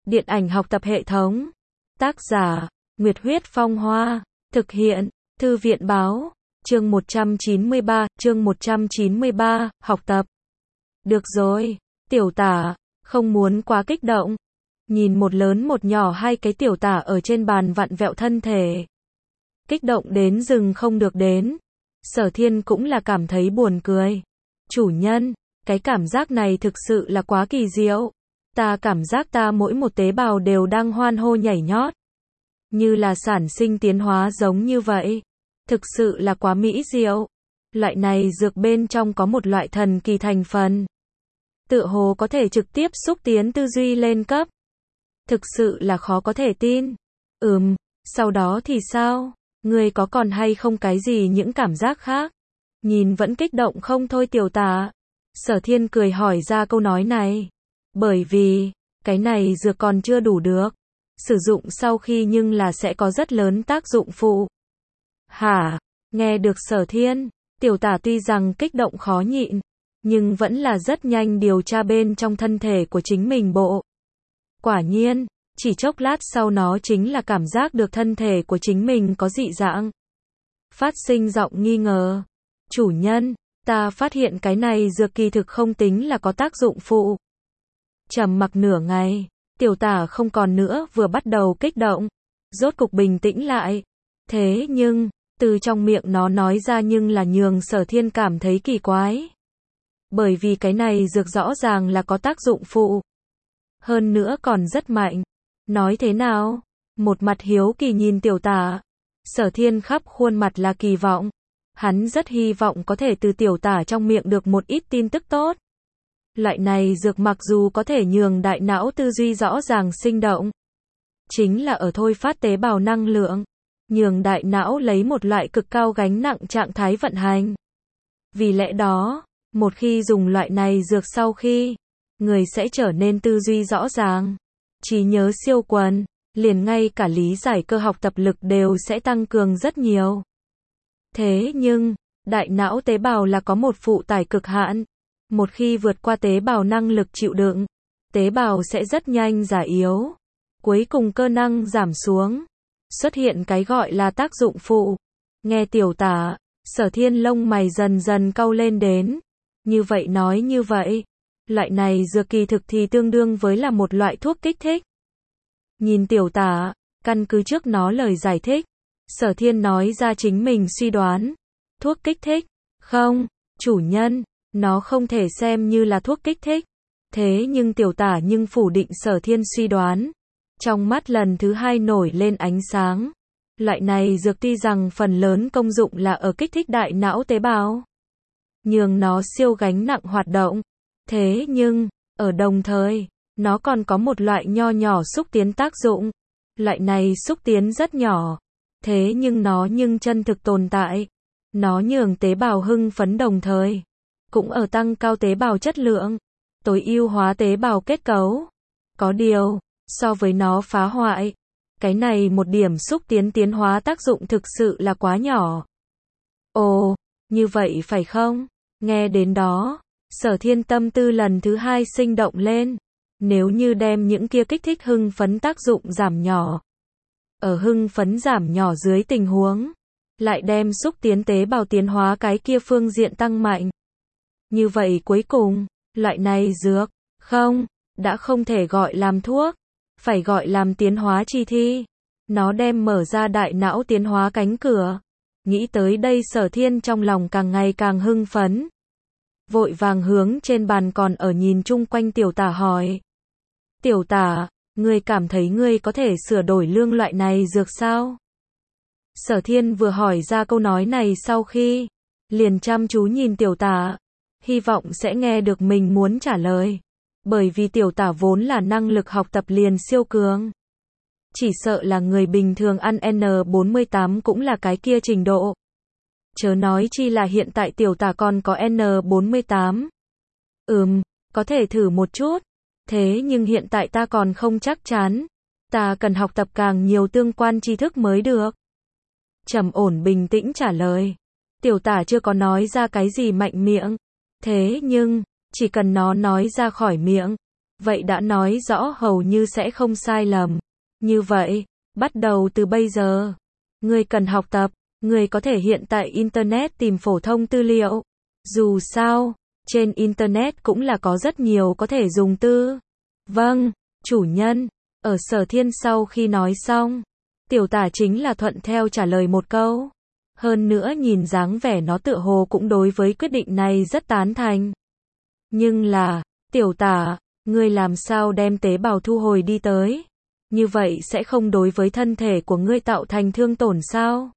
Điện ảnh học tập hệ thống. Tác giả, Nguyệt Huyết Phong Hoa. Thực hiện, Thư viện Báo. Chương 193, học tập. Được rồi, tiểu tả, không muốn quá kích động. Nhìn một lớn một nhỏ hai cái tiểu tả ở trên bàn vặn vẹo thân thể. Kích động đến rừng không được đến. Sở Thiên cũng là cảm thấy buồn cười. Chủ nhân, cái cảm giác này thực sự là quá kỳ diệu. Ta cảm giác ta mỗi một tế bào đều đang hoan hô nhảy nhót. Như là sản sinh tiến hóa giống như vậy. Thực sự là quá mỹ diệu. Loại này dược bên trong có một loại thần kỳ thành phần. Tựa hồ có thể trực tiếp xúc tiến tư duy lên cấp. Thực sự là khó có thể tin. Sau đó thì sao? Ngươi có còn hay không cái gì những cảm giác khác? Nhìn vẫn kích động không thôi tiểu tả. Sở Thiên cười hỏi ra câu nói này. Bởi vì, cái này dược còn chưa đủ được. Sử dụng sau khi nhưng là sẽ có rất lớn tác dụng phụ. Hả? Nghe được Sở Thiên, tiểu tả tuy rằng kích động khó nhịn, nhưng vẫn là rất nhanh điều tra bên trong thân thể của chính mình bộ. Quả nhiên, chỉ chốc lát sau nó chính là cảm giác được thân thể của chính mình có dị dạng. Phát sinh giọng nghi ngờ. Chủ nhân, ta phát hiện cái này dược kỳ thực không tính là có tác dụng phụ. Trầm mặc nửa ngày, tiểu tả không còn nữa vừa bắt đầu kích động. Rốt cục bình tĩnh lại. Thế nhưng, từ trong miệng nó nói ra nhưng là nhường Sở Thiên cảm thấy kỳ quái. Bởi vì cái này dược rõ ràng là có tác dụng phụ. Hơn nữa còn rất mạnh. Nói thế nào? Một mặt hiếu kỳ nhìn tiểu tả. Sở Thiên khắp khuôn mặt là kỳ vọng. Hắn rất hy vọng có thể từ tiểu tả trong miệng được một ít tin tức tốt. Loại này dược mặc dù có thể nhường đại não tư duy rõ ràng sinh động. Chính là ở thôi phát tế bào năng lượng. Nhường đại não lấy một loại cực cao gánh nặng trạng thái vận hành. Vì lẽ đó, một khi dùng loại này dược sau khi, người sẽ trở nên tư duy rõ ràng. Trí nhớ siêu quần, liền ngay cả lý giải cơ học tập lực đều sẽ tăng cường rất nhiều. Thế nhưng, đại não tế bào là có một phụ tải cực hạn. Một khi vượt qua tế bào năng lực chịu đựng, tế bào sẽ rất nhanh già yếu. Cuối cùng cơ năng giảm xuống. Xuất hiện cái gọi là tác dụng phụ. Nghe tiểu tả, Sở Thiên lông mày dần dần cau lên đến. Như vậy nói như vậy, loại này dược kỳ thực thì tương đương với là một loại thuốc kích thích. Nhìn tiểu tả, căn cứ trước nó lời giải thích, Sở Thiên nói ra chính mình suy đoán. Thuốc kích thích? Không, chủ nhân, nó không thể xem như là thuốc kích thích. Thế nhưng tiểu tả nhưng phủ định Sở Thiên suy đoán. Trong mắt lần thứ hai nổi lên ánh sáng. Loại này dược tuy rằng phần lớn công dụng là ở kích thích đại não tế bào. Nhường nó siêu gánh nặng hoạt động. Thế nhưng, ở đồng thời, nó còn có một loại nho nhỏ xúc tiến tác dụng. Loại này xúc tiến rất nhỏ. Thế nhưng nó chân thực tồn tại. Nó nhường tế bào hưng phấn đồng thời. Cũng ở tăng cao tế bào chất lượng. Tối ưu hóa tế bào kết cấu. Có điều, so với nó phá hoại, cái này một điểm xúc tiến hóa tác dụng thực sự là quá nhỏ. Ồ, như vậy phải không? Nghe đến đó, Sở Thiên tâm tư lần thứ hai sinh động lên. Nếu như đem những kia kích thích hưng phấn tác dụng giảm nhỏ. Ở hưng phấn giảm nhỏ dưới tình huống, lại đem xúc tiến tế bào tiến hóa cái kia phương diện tăng mạnh. Như vậy cuối cùng, loại này dược, đã không thể gọi làm thuốc, phải gọi làm tiến hóa chi thi. Nó đem mở ra đại não tiến hóa cánh cửa. Nghĩ tới đây Sở Thiên trong lòng càng ngày càng hưng phấn. Vội vàng hướng trên bàn còn ở nhìn chung quanh tiểu tả hỏi. Tiểu tả, ngươi cảm thấy ngươi có thể sửa đổi lương loại này dược sao? Sở Thiên vừa hỏi ra câu nói này sau khi, liền chăm chú nhìn tiểu tả. Hy vọng sẽ nghe được mình muốn trả lời. Bởi vì tiểu tả vốn là năng lực học tập liền siêu cường. Chỉ sợ là người bình thường ăn N48 cũng là cái kia trình độ. Chớ nói chi là hiện tại tiểu tả còn có N48. Có thể thử một chút. Thế nhưng hiện tại ta còn không chắc chắn. Ta cần học tập càng nhiều tương quan tri thức mới được. Trầm ổn bình tĩnh trả lời. Tiểu tả chưa có nói ra cái gì mạnh miệng. Thế nhưng, chỉ cần nó nói ra khỏi miệng, Vậy đã nói rõ hầu như sẽ không sai lầm. Như vậy, bắt đầu từ bây giờ, ngươi cần học tập, ngươi có thể hiện tại Internet tìm phổ thông tư liệu. Dù sao, trên Internet cũng là có rất nhiều có thể dùng tư. Vâng, chủ nhân. Ở Sở Thiên sau khi nói xong, tiểu tả chính là thuận theo trả lời một câu. Hơn nữa nhìn dáng vẻ nó tựa hồ cũng đối với quyết định này rất tán thành. Nhưng là, tiểu tả, ngươi làm sao đem tế bào thu hồi đi tới? Như vậy sẽ không đối với thân thể của ngươi tạo thành thương tổn sao?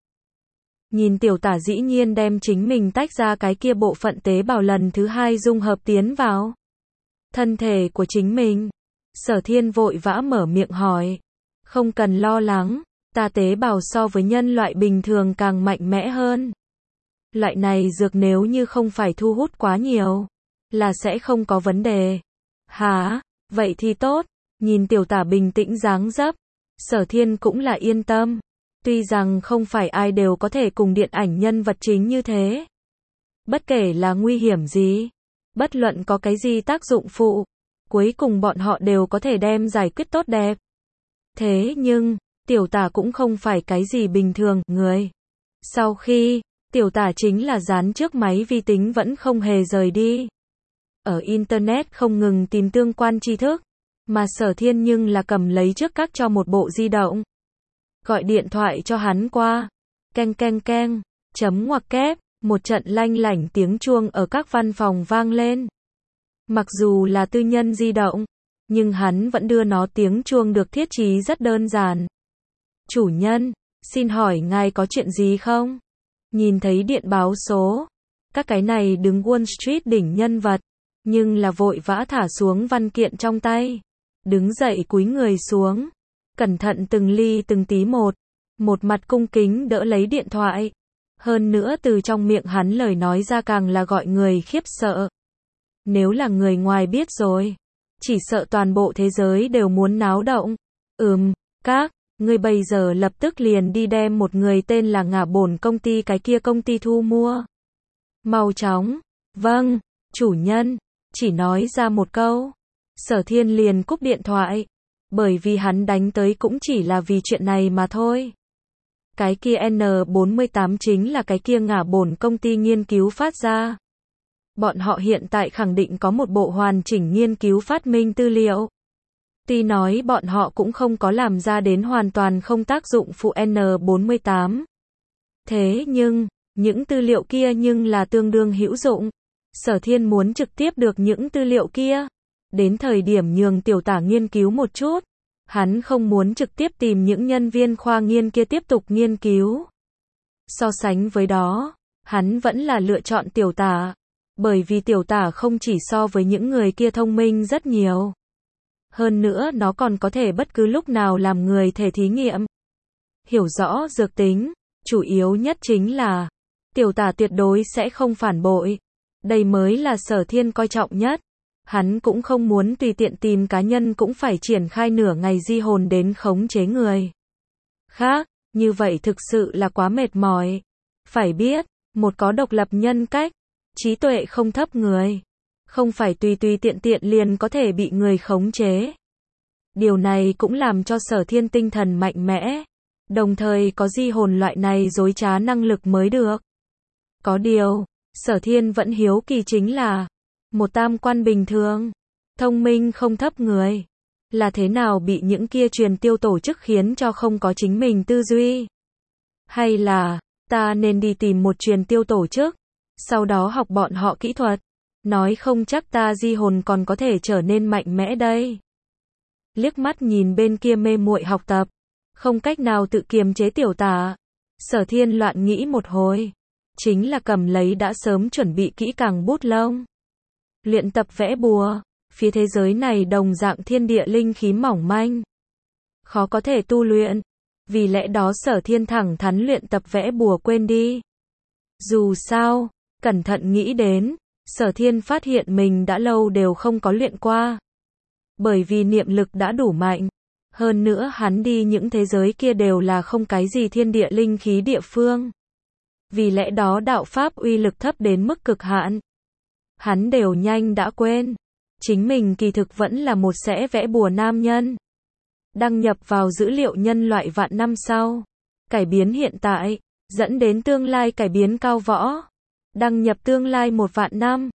Nhìn tiểu tả dĩ nhiên đem chính mình tách ra cái kia bộ phận tế bào lần thứ hai dung hợp tiến vào thân thể của chính mình. Sở Thiên vội vã mở miệng hỏi. Không cần lo lắng, ta tế bào so với nhân loại bình thường càng mạnh mẽ hơn. Loại này dược nếu như không phải thu hút quá nhiều, là sẽ không có vấn đề. Hả, vậy thì tốt. Nhìn tiểu tả bình tĩnh dáng dấp, Sở Thiên cũng là yên tâm. Tuy rằng không phải ai đều có thể cùng điện ảnh nhân vật chính như thế. Bất kể là nguy hiểm gì, bất luận có cái gì tác dụng phụ, cuối cùng bọn họ đều có thể đem giải quyết tốt đẹp. Thế nhưng, tiểu tả cũng không phải cái gì bình thường, người. Sau khi, tiểu tả chính là dán trước máy vi tính vẫn không hề rời đi. Ở Internet không ngừng tìm tương quan tri thức, mà Sở Thiên nhưng là cầm lấy trước các cho một bộ di động. Gọi điện thoại cho hắn qua. Keng keng keng, chấm ngoặc kép, một trận lanh lảnh tiếng chuông ở các văn phòng vang lên. Mặc dù là tư nhân di động, nhưng hắn vẫn đưa nó tiếng chuông được thiết trí rất đơn giản. Chủ nhân, xin hỏi ngài có chuyện gì không? Nhìn thấy điện báo số, các cái này đứng Wall Street đỉnh nhân vật, nhưng là vội vã thả xuống văn kiện trong tay. Đứng dậy cúi người xuống, cẩn thận từng ly từng tí một mặt cung kính đỡ lấy điện thoại. Hơn nữa từ trong miệng hắn lời nói ra càng là gọi người khiếp sợ. Nếu là người ngoài biết rồi, chỉ sợ toàn bộ thế giới đều muốn náo động. Ngươi bây giờ lập tức liền đi đem một người tên là Ngả Bổn công ty cái kia công ty thu mua. Mau chóng. Vâng, chủ nhân. Chỉ nói ra một câu, Sở Thiên liền cúp điện thoại. Bởi vì hắn đánh tới cũng chỉ là vì chuyện này mà thôi. Cái kia N48 chính là cái kia Ngả Bổn công ty nghiên cứu phát ra. Bọn họ hiện tại khẳng định có một bộ hoàn chỉnh nghiên cứu phát minh tư liệu. Tuy nói bọn họ cũng không có làm ra đến hoàn toàn không tác dụng phụ N48. Thế nhưng, những tư liệu kia nhưng là tương đương hữu dụng. Sở Thiên muốn trực tiếp được những tư liệu kia. Đến thời điểm nhường tiểu tả nghiên cứu một chút. Hắn không muốn trực tiếp tìm những nhân viên khoa nghiên kia tiếp tục nghiên cứu. So sánh với đó, hắn vẫn là lựa chọn tiểu tả. Bởi vì tiểu tả không chỉ so với những người kia thông minh rất nhiều. Hơn nữa nó còn có thể bất cứ lúc nào làm người thể thí nghiệm. Hiểu rõ dược tính, chủ yếu nhất chính là tiểu tả tuyệt đối sẽ không phản bội. Đây mới là Sở Thiên coi trọng nhất. Hắn cũng không muốn tùy tiện tìm cá nhân cũng phải triển khai nửa ngày di hồn đến khống chế người khác, như vậy thực sự là quá mệt mỏi. Phải biết, một có độc lập nhân cách, trí tuệ không thấp người, không phải tùy tùy tiện tiện liền có thể bị người khống chế. Điều này cũng làm cho Sở Thiên tinh thần mạnh mẽ, đồng thời có di hồn loại này dối trá năng lực mới được. Có điều, Sở Thiên vẫn hiếu kỳ chính là một tam quan bình thường, thông minh không thấp người, là thế nào bị những kia truyền tiêu tổ chức khiến cho không có chính mình tư duy? Hay là, ta nên đi tìm một truyền tiêu tổ chức, sau đó học bọn họ kỹ thuật, nói không chắc ta di hồn còn có thể trở nên mạnh mẽ đây. Liếc mắt nhìn bên kia mê muội học tập, không cách nào tự kiềm chế tiểu tả, Sở Thiên loạn nghĩ một hồi, chính là cầm lấy đã sớm chuẩn bị kỹ càng bút lông. Luyện tập vẽ bùa, phía thế giới này đồng dạng thiên địa linh khí mỏng manh, khó có thể tu luyện, vì lẽ đó Sở Thiên thẳng thắn luyện tập vẽ bùa quên đi. Dù sao, cẩn thận nghĩ đến, Sở Thiên phát hiện mình đã lâu đều không có luyện qua. Bởi vì niệm lực đã đủ mạnh, hơn nữa hắn đi những thế giới kia đều là không cái gì thiên địa linh khí địa phương. Vì lẽ đó đạo pháp uy lực thấp đến mức cực hạn. Hắn đều nhanh đã quên. Chính mình kỳ thực vẫn là một sẽ vẽ bùa nam nhân. Đăng nhập vào dữ liệu nhân loại vạn năm sau. Cải biến hiện tại, dẫn đến tương lai cải biến cao võ. Đăng nhập tương lai 1 vạn năm.